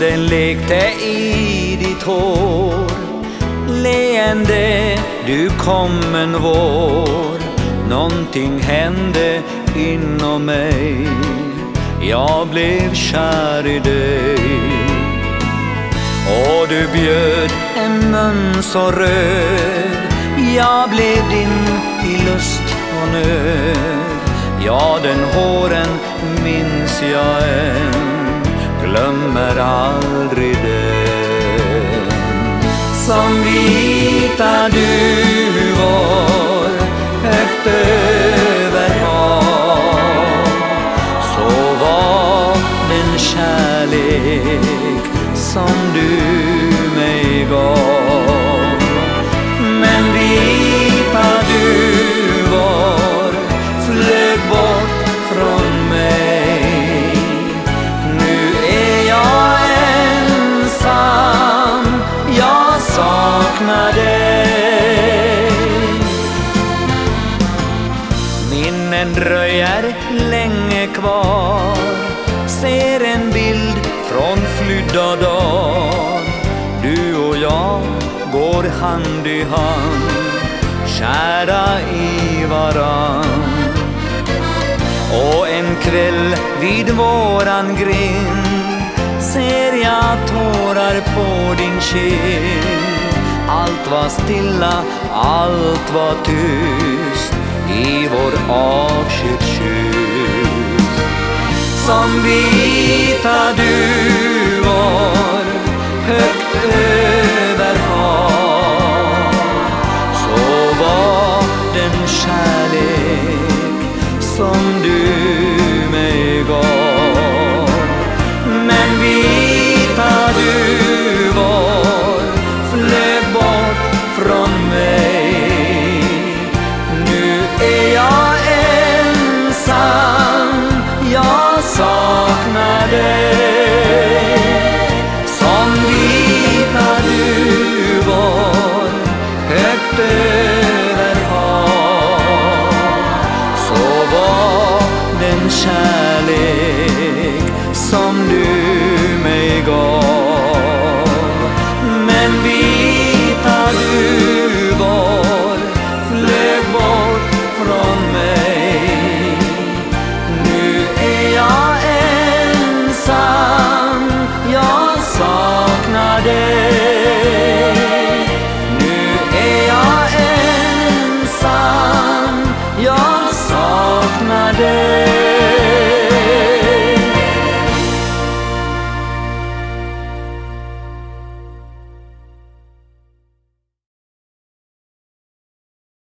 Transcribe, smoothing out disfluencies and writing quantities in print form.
Vinden lekte i ditt hår, leende du kom en vår. Någonting hände inom mig, jag blev kär i dig. Och du bjöd en mun så röd, jag blev din i lust och nöd. Ja, den håren minns jag än, glömmer aldrig den. Som vita duvor högt över hav, så var den kärlek som du mig gav. Men vita duvor flög bort från mig, nu är jag ensam, jag saknar dig. Minnen dröjer länge kvar, ser en bild från flydda dag. Du och jag går hand i hand, kära i varann. Och en kväll vid våran grind ser jag tårar på din kind. Allt var stilla, allt var tyst i vår avskedskyss. Som vita duvor högt över hav, så var den kärlek som du mig gav. Men vita duvor flög bort från mig, nu är jag ensam, jag saknar dig. Som vita duvor högt över hav, så var den kärlek som du mig gav. Men vita duvor flög bort från mig, nu är jag ensam, jag saknar dig.